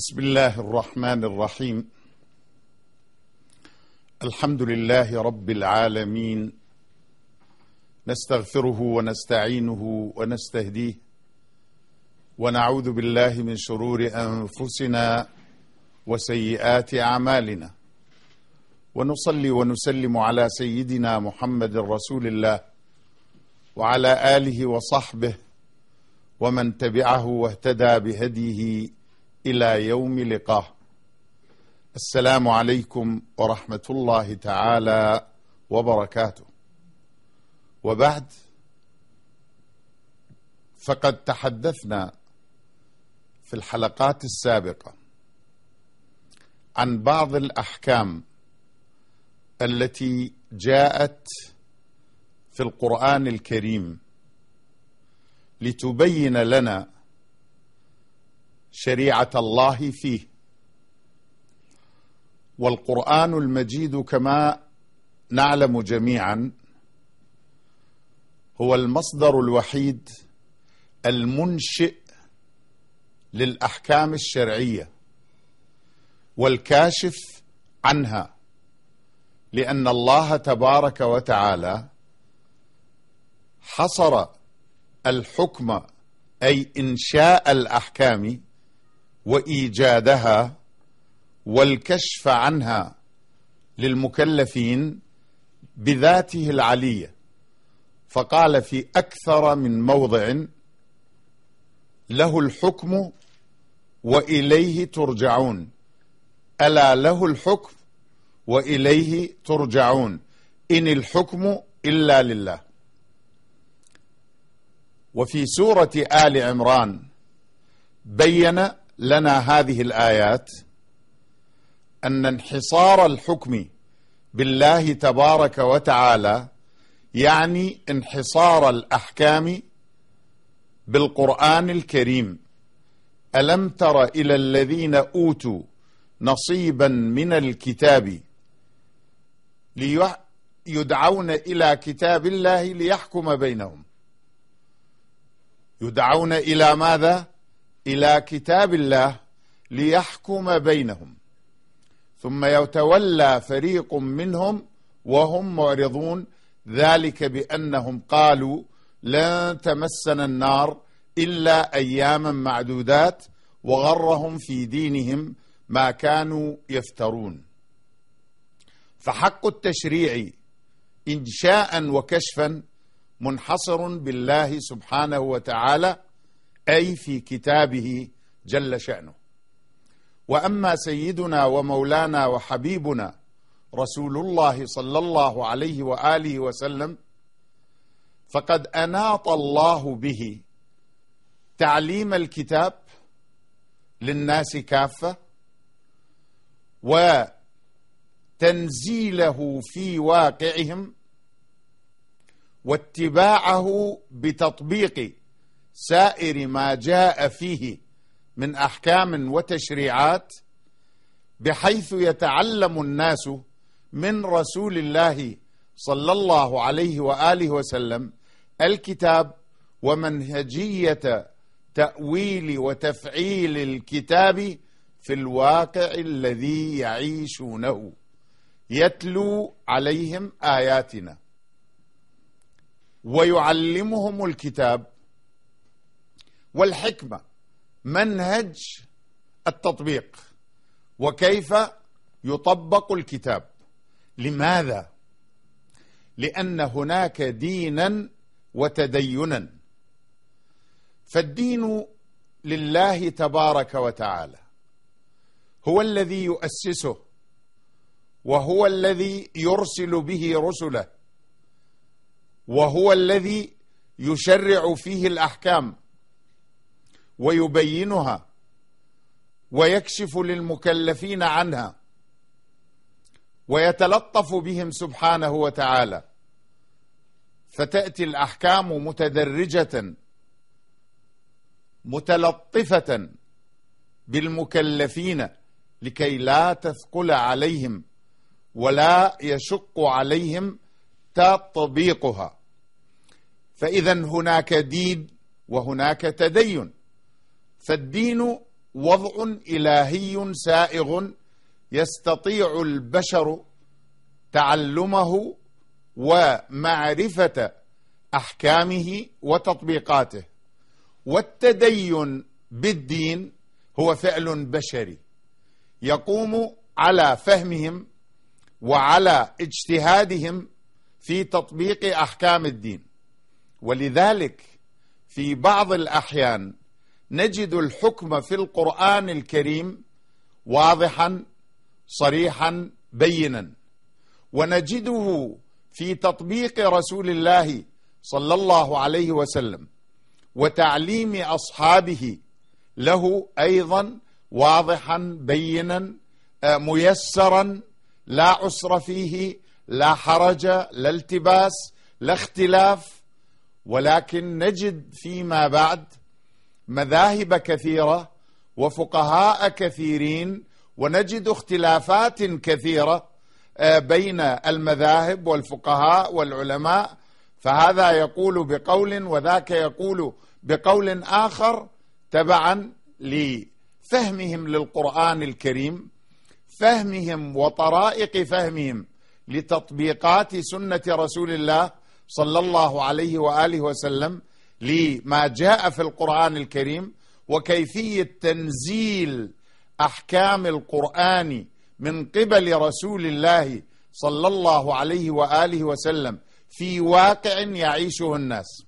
بسم الله الرحمن الرحيم. الحمد لله رب العالمين، نستغفره ونستعينه ونستهديه، ونعوذ بالله من شرور أنفسنا وسيئات أعمالنا، ونصلي ونسلم على سيدنا محمد رسول الله وعلى آله وصحبه ومن تبعه واهتدى بهديه إلى يوم لقاه. السلام عليكم ورحمة الله تعالى وبركاته. وبعد، فقد تحدثنا في الحلقات السابقة عن بعض الأحكام التي جاءت في القرآن الكريم لتبين لنا شريعة الله فيه. والقرآن المجيد كما نعلم جميعا هو المصدر الوحيد المنشئ للأحكام الشرعية والكاشف عنها، لأن الله تبارك وتعالى حصر الحكم أي إنشاء الأحكام وإيجادها والكشف عنها للمكلفين بذاته العلية، فقال في أكثر من موضع: له الحكم وإليه ترجعون، ألا له الحكم وإليه ترجعون، إن الحكم إلا لله. وفي سورة آل عمران بين لنا هذه الآيات أن انحصار الحكم بالله تبارك وتعالى يعني انحصار الأحكام بالقرآن الكريم. ألم تر إلى الذين أوتوا نصيبا من الكتاب يدعون إلى كتاب الله ليحكم بينهم. يدعون إلى ماذا؟ إلى كتاب الله ليحكم بينهم، ثم يتولى فريق منهم وهم معرضون، ذلك بأنهم قالوا لن تمسنا النار إلا أياما معدودات وغرهم في دينهم ما كانوا يفترون. فحق التشريع إنشاء وكشفا منحصر بالله سبحانه وتعالى، أي في كتابه جل شأنه. وأما سيدنا ومولانا وحبيبنا رسول الله صلى الله عليه وآله وسلم فقد أناط الله به تعليم الكتاب للناس كافة، وتنزيله في واقعهم، واتباعه بتطبيق سائر ما جاء فيه من أحكام وتشريعات، بحيث يتعلم الناس من رسول الله صلى الله عليه وآله وسلم الكتاب ومنهجية تأويل وتفعيل الكتاب في الواقع الذي يعيشونه، يتلو عليهم آياتنا ويعلمهم الكتاب والحكمة، منهج التطبيق وكيف يطبق الكتاب. لماذا؟ لأن هناك دينا وتدينا، فالدين لله تبارك وتعالى هو الذي يؤسسه، وهو الذي يرسل به رسله، وهو الذي يشرع فيه الأحكام ويبينها ويكشف للمكلفين عنها ويتلطف بهم سبحانه وتعالى، فتأتي الأحكام متدرجة متلطفة بالمكلفين لكي لا تثقل عليهم ولا يشق عليهم تطبيقها. فإذا هناك دين وهناك تدين، فالدين وضع إلهي سائغ يستطيع البشر تعلمه ومعرفة أحكامه وتطبيقاته. والتدين بالدين هو فعل بشري يقوم على فهمهم وعلى اجتهادهم في تطبيق أحكام الدين. ولذلك في بعض الأحيان نجد الحكم في القرآن الكريم واضحا صريحا بينا، ونجده في تطبيق رسول الله صلى الله عليه وسلم وتعليم أصحابه له أيضا واضحا بينا ميسرا، لا عسر فيه، لا حرج، لا التباس، لا اختلاف. ولكن نجد فيما بعد مذاهب كثيرة وفقهاء كثيرين، ونجد اختلافات كثيرة بين المذاهب والفقهاء والعلماء، فهذا يقول بقول وذاك يقول بقول آخر تبعا لفهمهم للقرآن الكريم، فهمهم وطرائق فهمهم لتطبيقات سنة رسول الله صلى الله عليه وآله وسلم لما جاء في القرآن الكريم، وكيفية تنزيل أحكام القرآن من قبل رسول الله صلى الله عليه وآله وسلم في واقع يعيشه الناس.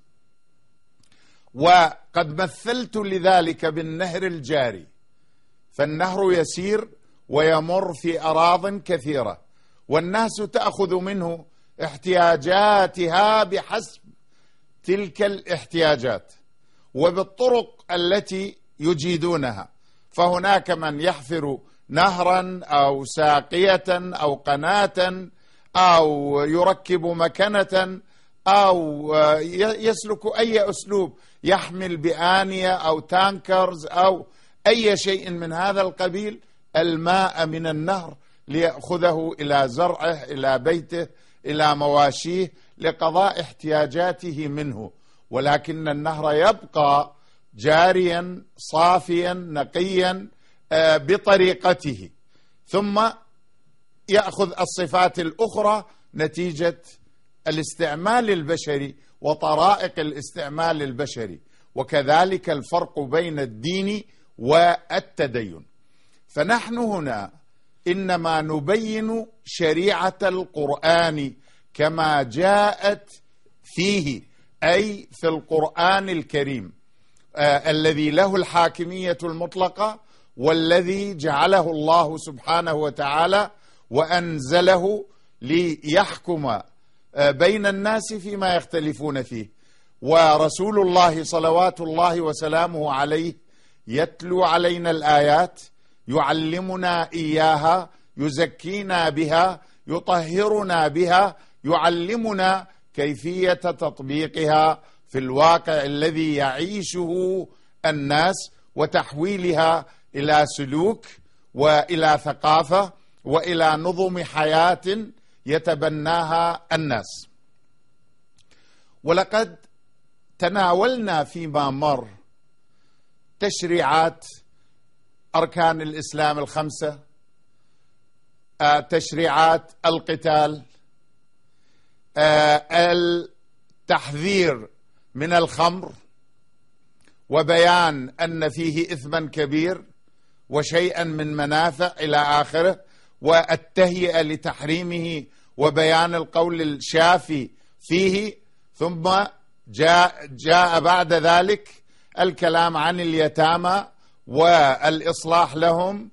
وقد مثلت لذلك بالنهر الجاري، فالنهر يسير ويمر في أراضٍ كثيرة، والناس تأخذ منه احتياجاتها بحسب تلك الاحتياجات وبالطرق التي يجيدونها. فهناك من يحفر نهرا أو ساقية أو قناة أو يركب مكنة أو يسلك أي أسلوب، يحمل بآنية أو تانكرز أو أي شيء من هذا القبيل الماء من النهر ليأخذه إلى زرعه، إلى بيته، إلى مواشيه، لقضاء احتياجاته منه. ولكن النهر يبقى جاريا صافيا نقيا بطريقته، ثم يأخذ الصفات الأخرى نتيجة الاستعمال البشري وطرائق الاستعمال البشري. وكذلك الفرق بين الدين والتدين. فنحن هنا إنما نبين شريعة القرآن كما جاءت فيه، أي في القرآن الكريم الذي له الحاكمية المطلقة، والذي جعله الله سبحانه وتعالى وأنزله ليحكم بين الناس فيما يختلفون فيه. ورسول الله صلوات الله وسلامه عليه يتلو علينا الآيات، يعلمنا إياها، يزكينا بها، يطهرنا بها، يعلمنا كيفية تطبيقها في الواقع الذي يعيشه الناس، وتحويلها إلى سلوك وإلى ثقافة وإلى نظم حياة يتبناها الناس. ولقد تناولنا فيما مر تشريعات أركان الإسلام الخمسة، تشريعات القتال، التحذير من الخمر، وبيان أن فيه إثما كبير وشيئا من منافع إلى آخره، والتهيئة لتحريمه وبيان القول الشافي فيه. ثم جاء بعد ذلك الكلام عن اليتامى والإصلاح لهم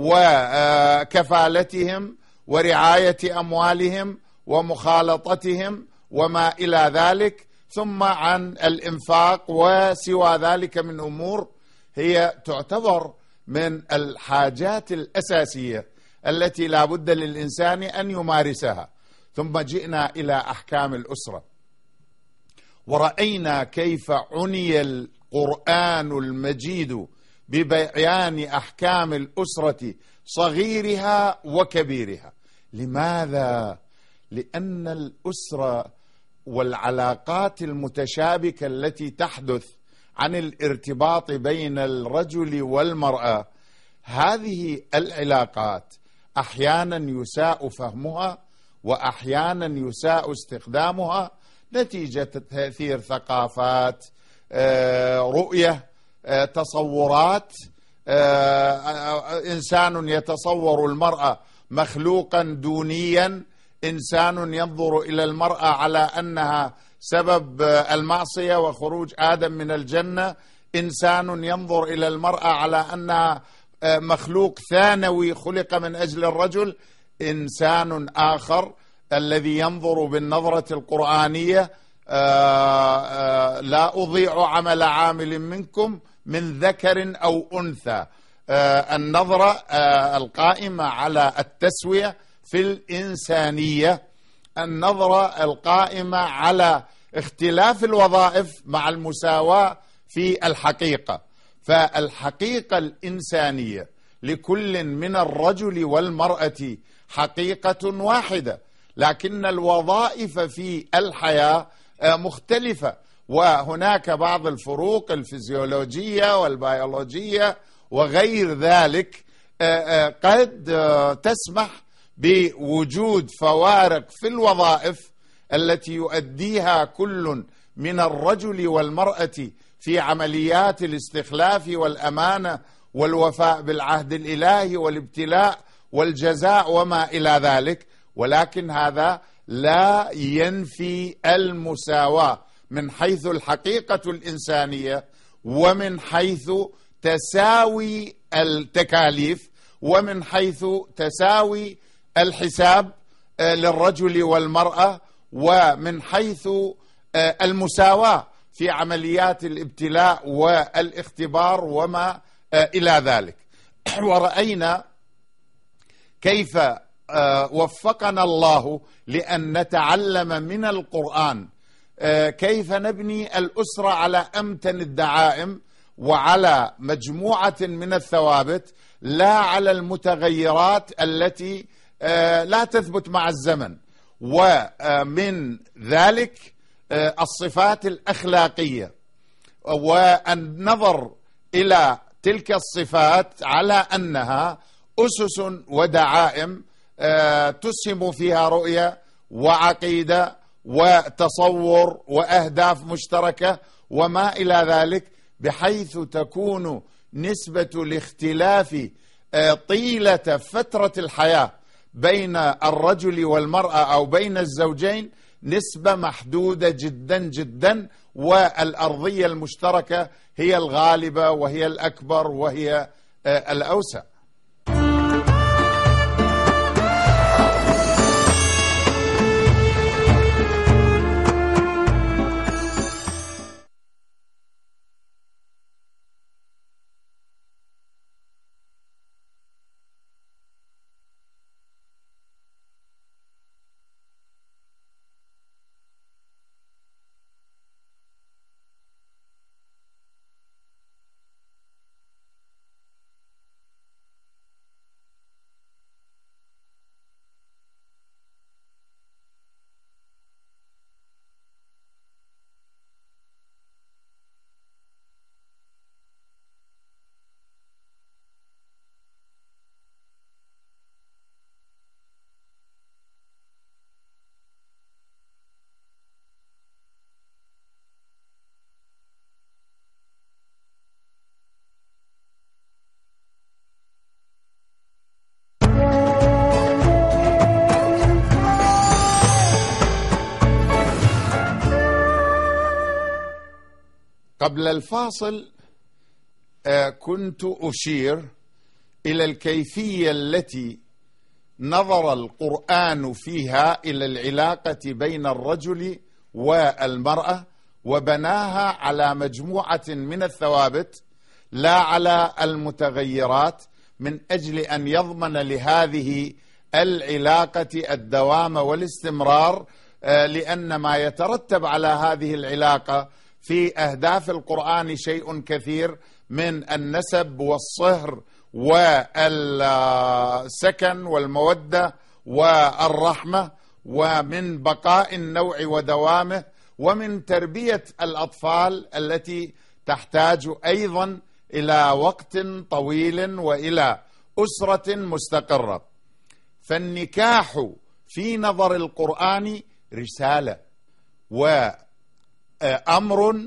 وكفالتهم ورعاية أموالهم ومخالطتهم وما إلى ذلك، ثم عن الإنفاق وسوى ذلك من أمور هي تعتبر من الحاجات الأساسية التي لا بد للإنسان أن يمارسها. ثم جئنا إلى أحكام الأسرة، ورأينا كيف عني القرآن المجيد ببيان أحكام الأسرة صغيرها وكبيرها. لماذا؟ لأن الأسرة والعلاقات المتشابكة التي تحدث عن الارتباط بين الرجل والمرأة. هذه العلاقات أحيانا يساء فهمها وأحيانا يساء استخدامها نتيجة تأثير ثقافات، رؤية، تصورات. إنسان يتصور المرأة مخلوقا دونيا، إنسان ينظر إلى المرأة على أنها سبب المعصية وخروج آدم من الجنة، إنسان ينظر إلى المرأة على أنها مخلوق ثانوي خلق من أجل الرجل، إنسان آخر الذي ينظر بالنظرة القرآنية لا أضيع عمل عامل منكم من ذكر أو أنثى، النظرة القائمة على التسوية في الإنسانية، النظرة القائمة على اختلاف الوظائف مع المساواة في الحقيقة. فالحقيقة الإنسانية لكل من الرجل والمرأة حقيقة واحدة، لكن الوظائف في الحياة مختلفة، وهناك بعض الفروق الفيزيولوجية والبيولوجية وغير ذلك قد تسمح بوجود فوارق في الوظائف التي يؤديها كل من الرجل والمرأة في عمليات الاستخلاف والأمانة والوفاء بالعهد الإلهي والابتلاء والجزاء وما إلى ذلك، ولكن هذا لا ينفي المساواة من حيث الحقيقة الإنسانية ومن حيث تساوي التكاليف ومن حيث تساوي الحساب للرجل والمرأة ومن حيث المساواة في عمليات الابتلاء والاختبار وما إلى ذلك. ورأينا كيف وفقنا الله لأن نتعلم من القرآن كيف نبني الأسرة على أمتن الدعائم وعلى مجموعة من الثوابت، لا على المتغيرات التي لا تثبت مع الزمن. ومن ذلك الصفات الأخلاقية، والنظر إلى تلك الصفات على أنها أسس ودعائم تسهم فيها رؤية وعقيدة وتصور وأهداف مشتركة وما إلى ذلك، بحيث تكون نسبة الاختلاف طيلة فترة الحياة بين الرجل والمرأة أو بين الزوجين نسبة محدودة جدا جدا، والأرضية المشتركة هي الغالبة وهي الأكبر وهي الأوسع. قبل الفاصل كنت أشير إلى الكيفية التي نظر القرآن فيها إلى العلاقة بين الرجل والمرأة، وبناها على مجموعة من الثوابت لا على المتغيرات، من أجل أن يضمن لهذه العلاقة الدوام والاستمرار، لأن ما يترتب على هذه العلاقة في أهداف القرآن شيء كثير من النسب والصهر والسكن والمودة والرحمة، ومن بقاء النوع ودوامه، ومن تربية الأطفال التي تحتاج أيضا إلى وقت طويل وإلى أسرة مستقرة. فالنكاح في نظر القرآن رسالة وأمر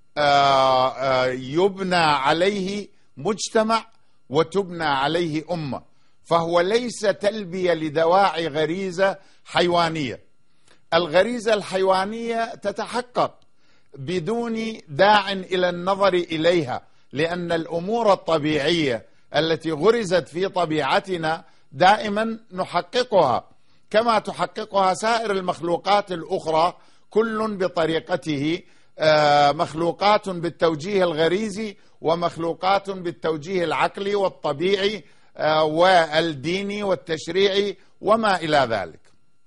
يبنى عليه مجتمع وتبنى عليه أمة، فهو ليس تلبية لدواعي غريزة حيوانية. الغريزة الحيوانية تتحقق بدون داع إلى النظر إليها، لأن الأمور الطبيعية التي غرزت في طبيعتنا دائما نحققها كما تحققها سائر المخلوقات الأخرى، كل بطريقته، مخلوقات بالتوجيه الغريزي ومخلوقات بالتوجيه العقلي والطبيعي والديني والتشريعي وما إلى ذلك.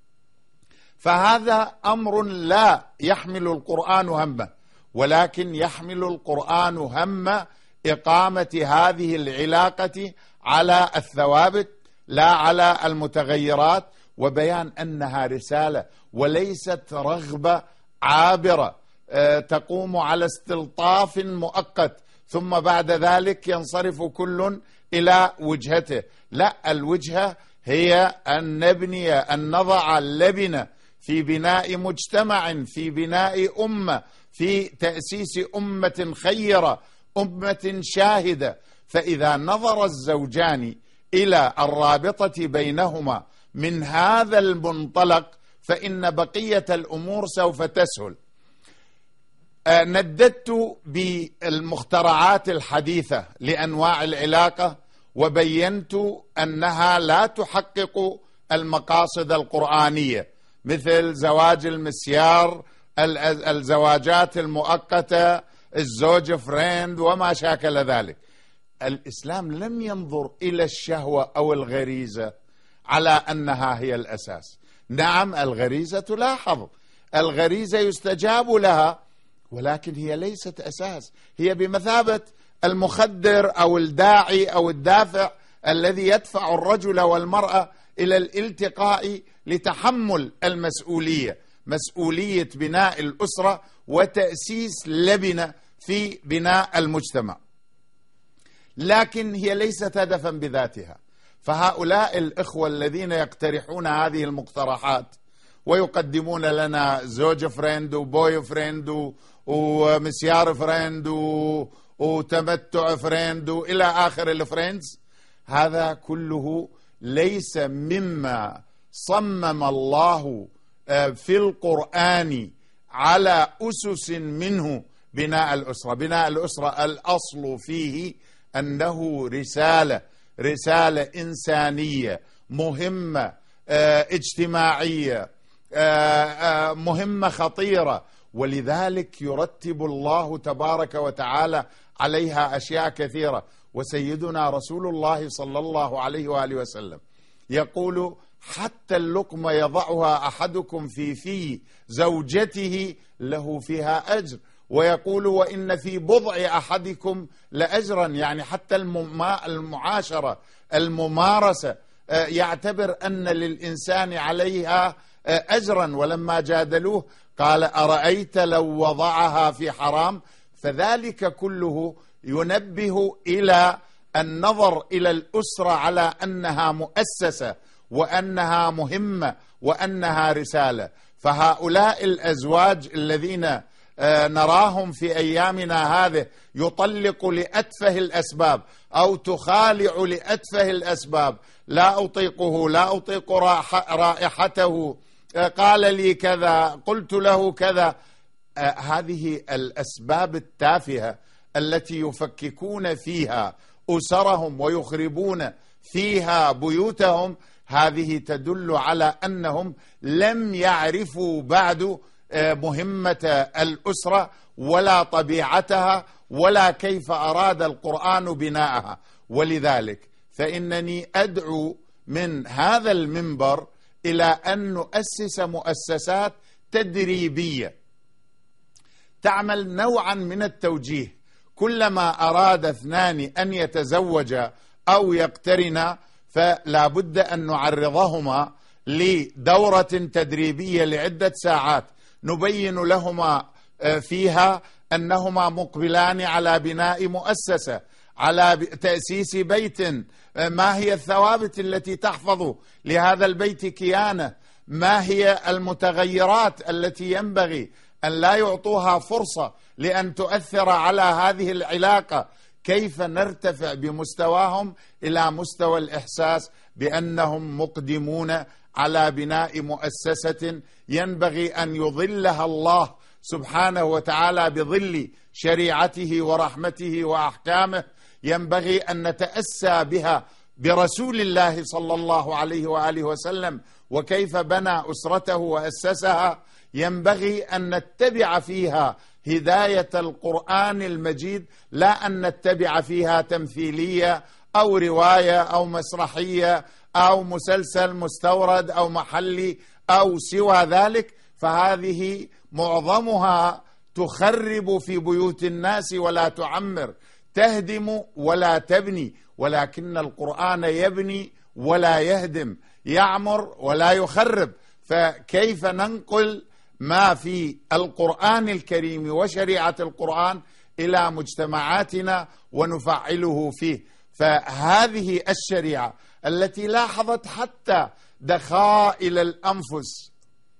فهذا أمر لا يحمل القرآن همه، ولكن يحمل القرآن هم إقامة هذه العلاقة على الثوابت لا على المتغيرات، وبيان أنها رسالة وليست رغبة عابرة تقوم على استلطاف مؤقت ثم بعد ذلك ينصرف كل إلى وجهته. لا، الوجهة هي أن نبني، أن نضع اللبنة في بناء مجتمع، في بناء أمة، في تأسيس أمة خيرة، أمة شاهدة. فإذا نظر الزوجان إلى الرابطة بينهما من هذا المنطلق فإن بقية الأمور سوف تسهل. نددت بالمخترعات الحديثة لأنواع العلاقة وبينت أنها لا تحقق المقاصد القرآنية، مثل زواج المسيار، الزواجات المؤقتة، الزوج فريند وما شاكل ذلك. الإسلام لم ينظر إلى الشهوة أو الغريزة على أنها هي الأساس. نعم، الغريزة تلاحظ، الغريزة يستجاب لها، ولكن هي ليست أساس، هي بمثابة المخدر أو الداعي أو الدافع الذي يدفع الرجل والمرأة إلى الالتقاء لتحمل المسؤولية، مسؤولية بناء الأسرة وتأسيس لبنة في بناء المجتمع، لكن هي ليست هدفا بذاتها. فهؤلاء الإخوة الذين يقترحون هذه المقترحات ويقدمون لنا زوج فريند وبوي فريند ومسيار فريند وتمتع فريند إلى آخر الفريندز، هذا كله ليس مما صمم الله في القرآن على أسس منه بناء الأسرة. بناء الأسرة الأصل فيه أنه رسالة إنسانية مهمة، اجتماعية، مهمة خطيرة، ولذلك يرتب الله تبارك وتعالى عليها أشياء كثيرة. وسيدنا رسول الله صلى الله عليه وآله وسلم يقول: حتى اللقمة يضعها أحدكم في زوجته له فيها أجر. ويقول: وإن في بضع أحدكم لأجرا، يعني حتى المعاشرة، الممارسة يعتبر أن للإنسان عليها أجرا. ولما جادلوه قال: أرأيت لو وضعها في حرام؟ فذلك كله ينبه إلى النظر إلى الأسرة على أنها مؤسسة وأنها مهمة وأنها رسالة. فهؤلاء الأزواج الذين نراهم في أيامنا هذه يطلق لأتفه الأسباب أو تخالع لأتفه الأسباب: لا أطيقه، لا أطيق رائحته، قال لي كذا، قلت له كذا. هذه الأسباب التافهة التي يفككون فيها أسرهم ويخربون فيها بيوتهم، هذه تدل على أنهم لم يعرفوا بعد مهمة الأسرة ولا طبيعتها ولا كيف أراد القرآن بناءها. ولذلك فإنني أدعو من هذا المنبر إلى أن نؤسس مؤسسات تدريبية تعمل نوعا من التوجيه. كلما أراد اثنان أن يتزوجا أو يقترنا فلا بد أن نعرضهما لدورة تدريبية لعدة ساعات نبين لهما فيها أنهما مقبلان على بناء مؤسسة، على تأسيس بيت. ما هي الثوابت التي تحفظ لهذا البيت كيانه؟ ما هي المتغيرات التي ينبغي أن لا يعطوها فرصة لأن تؤثر على هذه العلاقة؟ كيف نرتفع بمستواهم إلى مستوى الإحساس بأنهم مقدمون على بناء مؤسسة ينبغي أن يظلها الله سبحانه وتعالى بظل شريعته ورحمته وأحكامه، ينبغي أن نتأسى بها برسول الله صلى الله عليه وآله وسلم وكيف بنى أسرته وأسسها. ينبغي أن نتبع فيها هداية القرآن المجيد، لا أن نتبع فيها تمثيلية أو رواية أو مسرحية أو مسلسل مستورد أو محلي أو سوى ذلك، فهذه معظمها تخرب في بيوت الناس ولا تعمر، تهدم ولا تبني. ولكن القرآن يبني ولا يهدم، يعمر ولا يخرب. فكيف ننقل ما في القرآن الكريم وشريعة القرآن إلى مجتمعاتنا ونفعله فيه؟ فهذه الشريعة التي لاحظت حتى دخائل الأنفس،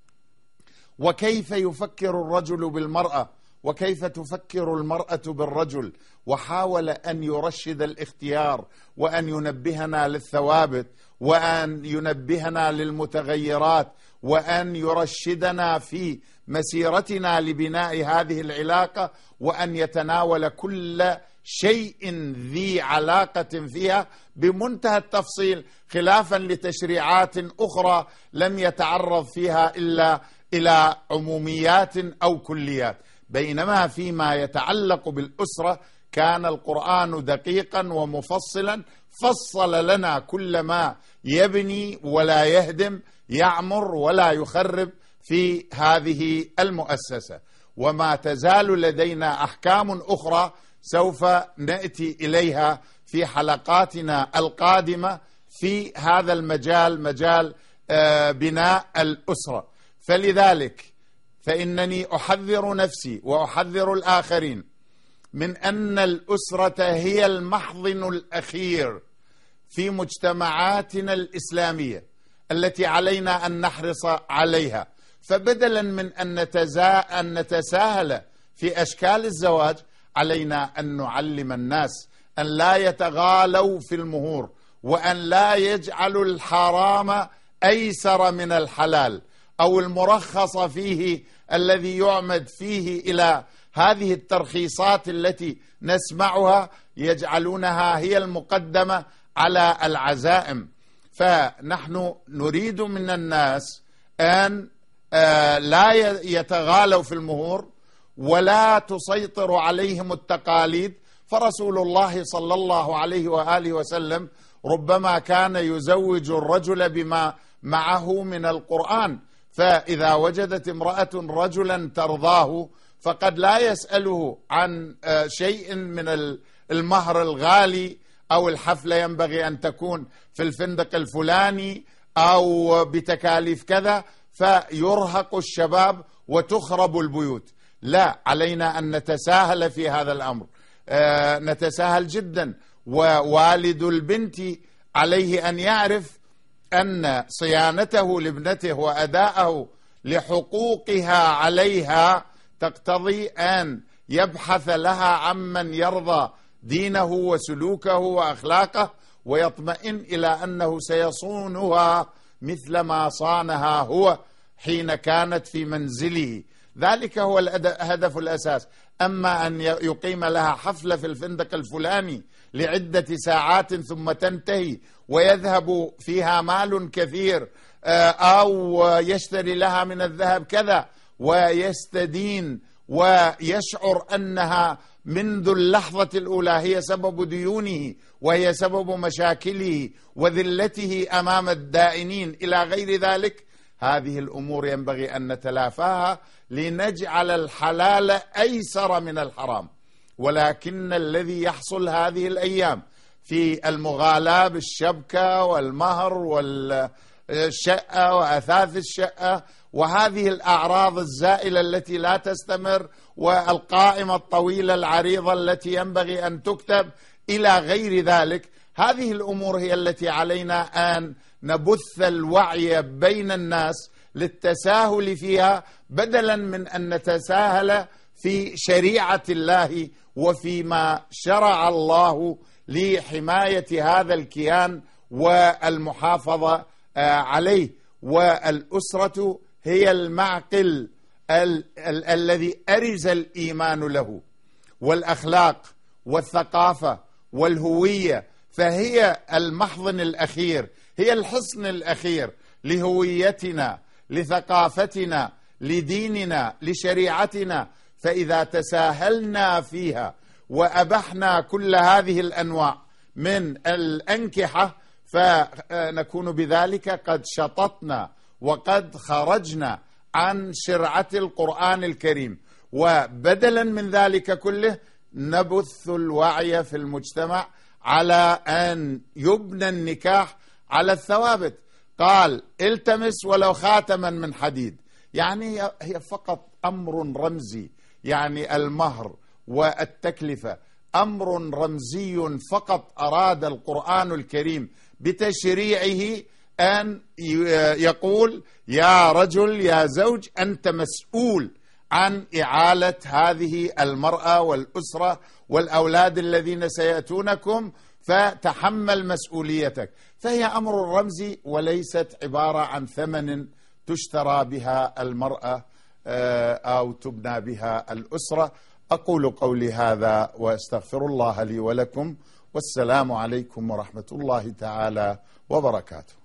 وكيف يفكر الرجل بالمرأة وكيف تفكر المرأة بالرجل، وحاول أن يرشد الاختيار وأن ينبهنا للثوابت وأن ينبهنا للمتغيرات وأن يرشدنا في مسيرتنا لبناء هذه العلاقة، وأن يتناول كل شيء ذي علاقة فيها بمنتهى التفصيل، خلافا لتشريعات أخرى لم يتعرض فيها إلا إلى عموميات أو كليات. بينما فيما يتعلق بالأسرة كان القرآن دقيقا ومفصلا، فصل لنا كل ما يبني ولا يهدم، يعمر ولا يخرب في هذه المؤسسة. وما تزال لدينا أحكام أخرى سوف نأتي إليها في حلقاتنا القادمة في هذا المجال، مجال بناء الأسرة. فلذلك فإنني أحذر نفسي وأحذر الآخرين من أن الأسرة هي المحضن الأخير في مجتمعاتنا الإسلامية التي علينا أن نحرص عليها. فبدلا من أن نتساهل في أشكال الزواج، علينا أن نعلم الناس أن لا يتغالوا في المهور، وأن لا يجعلوا الحرام أيسر من الحلال، أو المرخص فيه الذي يعمد فيه إلى هذه الترخيصات التي نسمعها يجعلونها هي المقدمة على العزائم. فنحن نريد من الناس أن لا يتغالوا في المهور ولا تسيطر عليهم التقاليد. فرسول الله صلى الله عليه وآله وسلم ربما كان يزوج الرجل بما معه من القرآن، فإذا وجدت امرأة رجلا ترضاه فقد لا يسأله عن شيء من المهر الغالي، أو الحفلة ينبغي أن تكون في الفندق الفلاني أو بتكاليف كذا، فيرهق الشباب وتخرب البيوت. لا، علينا أن نتساهل في هذا الأمر، نتساهل جدا. ووالد البنت عليه أن يعرف أن صيانته لابنته وأداءه لحقوقها عليها تقتضي أن يبحث لها عمن يرضى دينه وسلوكه وأخلاقه، ويطمئن إلى أنه سيصونها مثل ما صانها هو حين كانت في منزله. ذلك هو الهدف الأساس. أما أن يقيم لها حفلة في الفندق الفلاني لعدة ساعات ثم تنتهي ويذهب فيها مال كثير، أو يشتري لها من الذهب كذا ويستدين ويشعر أنها منذ اللحظة الأولى هي سبب ديونه وهي سبب مشاكله وذلته أمام الدائنين إلى غير ذلك، هذه الأمور ينبغي أن نتلافاها لنجعل الحلال أيسر من الحرام. ولكن الذي يحصل هذه الأيام في المغالاة بالشبكة والمهر الشقة وأثاث الشقة وهذه الأعراض الزائلة التي لا تستمر والقائمة الطويلة العريضة التي ينبغي أن تكتب إلى غير ذلك. هذه الأمور هي التي علينا أن نبث الوعي بين الناس للتساهل فيها، بدلا من أن نتساهل في شريعة الله وفيما شرع الله لحماية هذا الكيان والمحافظة عليه. والأسرة هي المعقل الذي أرز الإيمان له، والأخلاق والثقافة والهوية، فهي المحضن الأخير، هي الحصن الأخير لهويتنا، لثقافتنا، لديننا، لشريعتنا. فإذا تساهلنا فيها وأبحنا كل هذه الأنواع من الأنكحة فنكون بذلك قد شططنا وقد خرجنا عن شرعة القرآن الكريم. وبدلا من ذلك كله نبث الوعي في المجتمع على أن يبنى النكاح على الثوابت. قال التمس ولو خاتما من حديد، يعني هي فقط أمر رمزي، يعني المهر والتكلفة أمر رمزي فقط. أراد القرآن الكريم بتشريعه أن يقول يا رجل يا زوج أنت مسؤول عن إعالة هذه المرأة والأسرة والأولاد الذين سيأتونكم، فتحمل مسؤوليتك. فهي أمر رمزي وليست عبارة عن ثمن تشترى بها المرأة أو تبنى بها الأسرة. أقول قولي هذا وأستغفر الله لي ولكم، والسلام عليكم ورحمة الله تعالى وبركاته.